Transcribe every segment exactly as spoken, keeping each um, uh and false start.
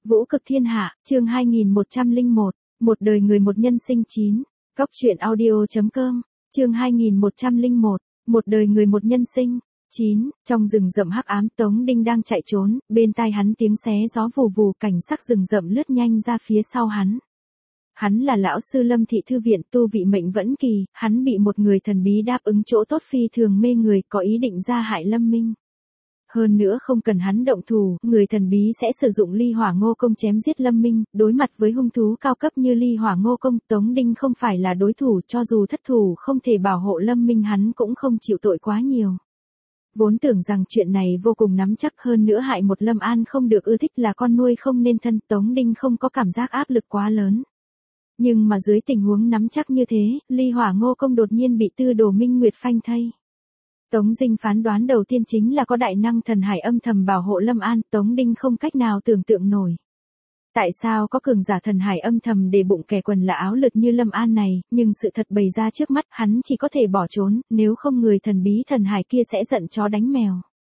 Vũ cực thiên hạ, chương hai nghìn một trăm lẻ một, một đời người một nhân sinh chín, Cóc truyện audio chấm com, chương hai nghìn một trăm lẻ một, một đời người một nhân sinh chín, trong rừng rậm hắc ám Tống Đinh đang chạy trốn, bên tai hắn tiếng xé gió vù vù, cảnh sắc rừng rậm lướt nhanh ra phía sau hắn. Hắn là lão sư Lâm thị thư viện, tu vị mệnh vẫn kỳ, hắn bị một người thần bí đáp ứng chỗ tốt phi thường mê người, có ý định ra hại Lâm Minh. Hơn nữa không cần hắn động thủ, người thần bí sẽ sử dụng ly hỏa ngô công chém giết Lâm Minh, đối mặt với hung thú cao cấp như ly hỏa ngô công, Tống Đinh không phải là đối thủ, cho dù thất thủ không thể bảo hộ Lâm Minh hắn cũng không chịu tội quá nhiều. Vốn tưởng rằng chuyện này vô cùng nắm chắc, hơn nữa hại một Lâm An không được ưa thích là con nuôi không nên thân, Tống Đinh không có cảm giác áp lực quá lớn. Nhưng mà dưới tình huống nắm chắc như thế, ly hỏa ngô công đột nhiên bị Tư Đồ Minh Nguyệt phanh thây. Tống Dinh phán đoán đầu tiên chính là có đại năng thần hải âm thầm bảo hộ Lâm An, Tống Đinh không cách nào tưởng tượng nổi. Tại sao có cường giả thần hải âm thầm để bụng kẻ quần là áo lượt như Lâm An này, nhưng sự thật bày ra trước mắt, hắn chỉ có thể bỏ trốn, nếu không người thần bí thần hải kia sẽ giận chó đánh mèo.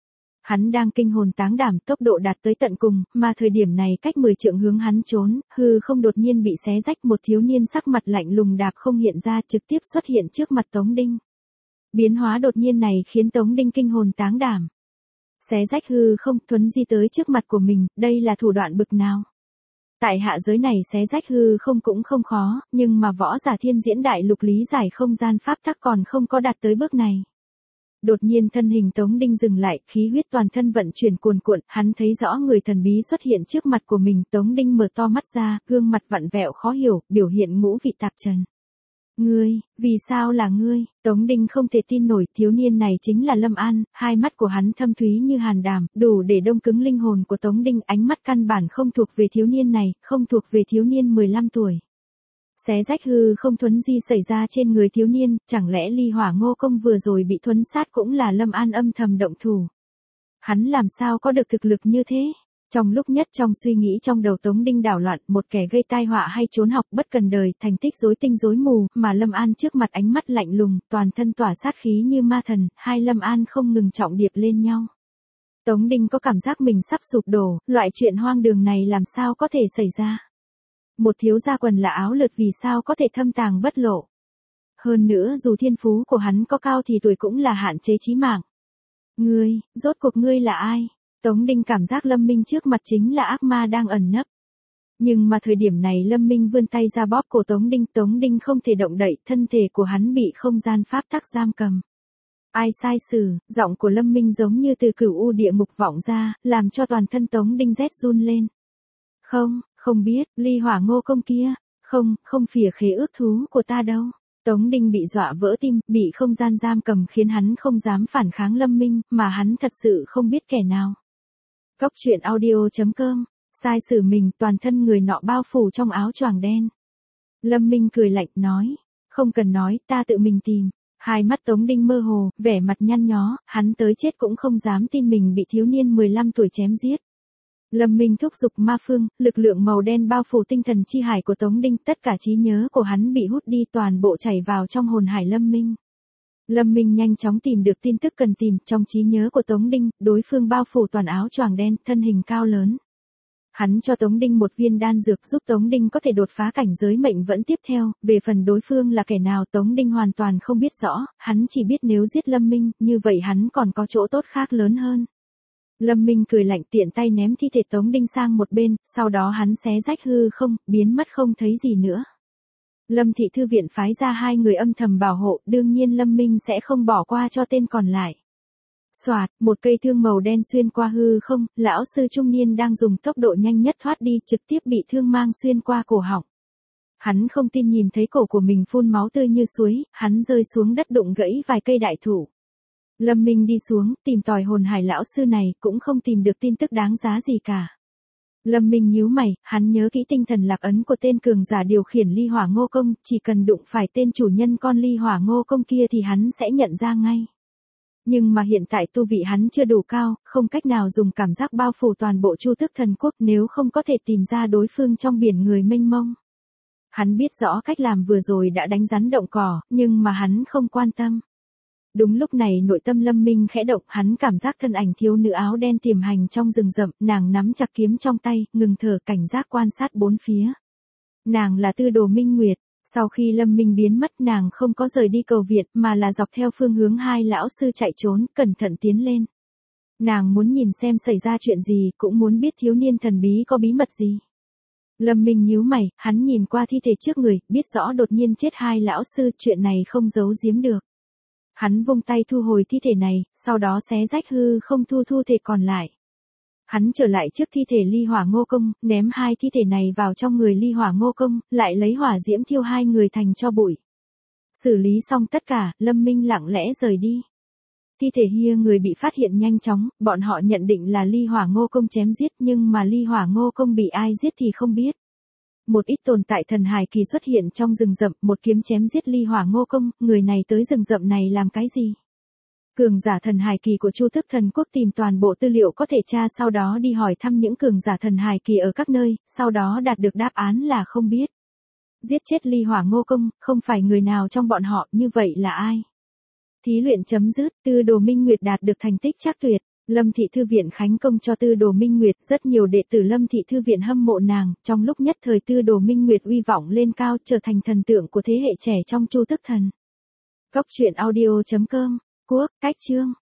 Hắn đang kinh hồn táng đảm, tốc độ đạt tới tận cùng, mà thời điểm này cách mười trượng hướng hắn trốn, hư không đột nhiên bị xé rách, một thiếu niên sắc mặt lạnh lùng đạp không hiện ra, trực tiếp xuất hiện trước mặt Tống Đinh. Biến hóa đột nhiên này khiến Tống Đinh kinh hồn táng đảm. Xé rách hư không, thuấn di tới trước mặt của mình, đây là thủ đoạn bực nào? Tại hạ giới này xé rách hư không cũng không khó, nhưng mà võ giả thiên diễn đại lục lý giải không gian pháp tắc còn không có đạt tới bước này. Đột nhiên thân hình Tống Đinh dừng lại, khí huyết toàn thân vận chuyển cuồn cuộn, hắn thấy rõ người thần bí xuất hiện trước mặt của mình, Tống Đinh mở to mắt ra, gương mặt vặn vẹo khó hiểu, biểu hiện ngũ vị tạp trần. Ngươi, vì sao là ngươi? Tống Đinh không thể tin nổi, thiếu niên này chính là Lâm An, hai mắt của hắn thâm thúy như hàn đàm, đủ để đông cứng linh hồn của Tống Đinh, ánh mắt căn bản không thuộc về thiếu niên này, không thuộc về thiếu niên mười lăm tuổi. Xé rách hư không thuấn di xảy ra trên người thiếu niên, chẳng lẽ ly hỏa ngô công vừa rồi bị thuấn sát cũng là Lâm An âm thầm động thủ? Hắn làm sao có được thực lực như thế? Trong lúc nhất trong suy nghĩ trong đầu Tống Đinh đảo loạn, một kẻ gây tai họa hay trốn học bất cần đời, thành tích rối tinh rối mù, mà Lâm An trước mặt ánh mắt lạnh lùng, toàn thân tỏa sát khí như ma thần, hai Lâm An không ngừng trọng điệp lên nhau. Tống Đinh có cảm giác mình sắp sụp đổ, loại chuyện hoang đường này làm sao có thể xảy ra? Một thiếu gia quần là áo lượt vì sao có thể thâm tàng bất lộ? Hơn nữa dù thiên phú của hắn có cao thì tuổi cũng là hạn chế chí mạng. Ngươi, rốt cuộc ngươi là ai? Tống Đinh cảm giác Lâm Minh trước mặt chính là ác ma đang ẩn nấp. Nhưng mà thời điểm này Lâm Minh vươn tay ra bóp cổ Tống Đinh, Tống Đinh không thể động đậy, thân thể của hắn bị không gian pháp tắc giam cầm. Ai sai xử, giọng của Lâm Minh giống như từ cửu u địa ngục vọng ra, làm cho toàn thân Tống Đinh rét run lên. Không, không biết, ly hỏa ngô công kia, không, không phỉa khế ước thú của ta đâu. Tống Đinh bị dọa vỡ tim, bị không gian giam cầm khiến hắn không dám phản kháng Lâm Minh, mà hắn thật sự không biết kẻ nào. Cóc truyện audio chấm com, sai xử mình, toàn thân người nọ bao phủ trong áo choàng đen. Lâm Minh cười lạnh nói, không cần nói, ta tự mình tìm. Hai mắt Tống Đinh mơ hồ, vẻ mặt nhăn nhó, hắn tới chết cũng không dám tin mình bị thiếu niên mười lăm tuổi chém giết. Lâm Minh thúc giục ma phương, lực lượng màu đen bao phủ tinh thần chi hải của Tống Đinh, tất cả trí nhớ của hắn bị hút đi, toàn bộ chảy vào trong hồn hải Lâm Minh. Lâm Minh nhanh chóng tìm được tin tức cần tìm, trong trí nhớ của Tống Đinh, đối phương bao phủ toàn áo choàng đen, thân hình cao lớn. Hắn cho Tống Đinh một viên đan dược giúp Tống Đinh có thể đột phá cảnh giới mệnh vẫn tiếp theo, về phần đối phương là kẻ nào Tống Đinh hoàn toàn không biết rõ, hắn chỉ biết nếu giết Lâm Minh, như vậy hắn còn có chỗ tốt khác lớn hơn. Lâm Minh cười lạnh, tiện tay ném thi thể Tống Đinh sang một bên, sau đó hắn xé rách hư không, biến mất không thấy gì nữa. Lâm thị thư viện phái ra hai người âm thầm bảo hộ, đương nhiên Lâm Minh sẽ không bỏ qua cho tên còn lại. Soạt, một cây thương màu đen xuyên qua hư không, lão sư trung niên đang dùng tốc độ nhanh nhất thoát đi, trực tiếp bị thương mang xuyên qua cổ họng. Hắn không tin nhìn thấy cổ của mình phun máu tươi như suối, hắn rơi xuống đất đụng gãy vài cây đại thụ. Lâm Minh đi xuống, tìm tòi hồn hải lão sư này, cũng không tìm được tin tức đáng giá gì cả. Lâm Minh nhíu mày, hắn nhớ kỹ tinh thần lạc ấn của tên cường giả điều khiển ly hỏa ngô công, chỉ cần đụng phải tên chủ nhân con ly hỏa ngô công kia thì hắn sẽ nhận ra ngay. Nhưng mà hiện tại tu vị hắn chưa đủ cao, không cách nào dùng cảm giác bao phủ toàn bộ Chu Tước Thần Quốc, nếu không có thể tìm ra đối phương trong biển người mênh mông. Hắn biết rõ cách làm vừa rồi đã đánh rắn động cỏ, nhưng mà hắn không quan tâm. Đúng lúc này nội tâm Lâm Minh khẽ động, hắn cảm giác thân ảnh thiếu nữ áo đen tiềm hành trong rừng rậm, nàng nắm chặt kiếm trong tay, ngừng thở cảnh giác quan sát bốn phía. Nàng là Tư Đồ Minh Nguyệt, sau khi Lâm Minh biến mất nàng không có rời đi cầu viện mà là dọc theo phương hướng hai lão sư chạy trốn, cẩn thận tiến lên. Nàng muốn nhìn xem xảy ra chuyện gì, cũng muốn biết thiếu niên thần bí có bí mật gì. Lâm Minh nhíu mày, hắn nhìn qua thi thể trước người, biết rõ đột nhiên chết hai lão sư, chuyện này không giấu giếm được. Hắn vung tay thu hồi thi thể này, sau đó xé rách hư không thu thu thể còn lại. Hắn trở lại trước thi thể Ly Hỏa Ngô Công, ném hai thi thể này vào trong người Ly Hỏa Ngô Công, lại lấy hỏa diễm thiêu hai người thành tro bụi. Xử lý xong tất cả, Lâm Minh lặng lẽ rời đi. Thi thể hia người bị phát hiện nhanh chóng, bọn họ nhận định là Ly Hỏa Ngô Công chém giết, nhưng mà Ly Hỏa Ngô Công bị ai giết thì không biết. Một ít tồn tại thần hài kỳ xuất hiện trong rừng rậm, một kiếm chém giết Ly Hỏa Ngô Công, người này tới rừng rậm này làm cái gì? Cường giả thần hài kỳ của Chu Tức Thần Quốc tìm toàn bộ tư liệu có thể tra, sau đó đi hỏi thăm những cường giả thần hài kỳ ở các nơi, sau đó đạt được đáp án là không biết. Giết chết Ly Hỏa Ngô Công, không phải người nào trong bọn họ, như vậy là ai? Thí luyện chấm dứt, Tư Đồ Minh Nguyệt đạt được thành tích trác tuyệt. Lâm Thị Thư Viện khánh công cho Tư Đồ Minh Nguyệt, rất nhiều đệ tử Lâm Thị Thư Viện hâm mộ nàng, trong lúc nhất thời Tư Đồ Minh Nguyệt uy vọng lên cao, trở thành thần tượng của thế hệ trẻ trong Chu Tức Thần. Góc truyện audio chấm com, Quốc, cách chương.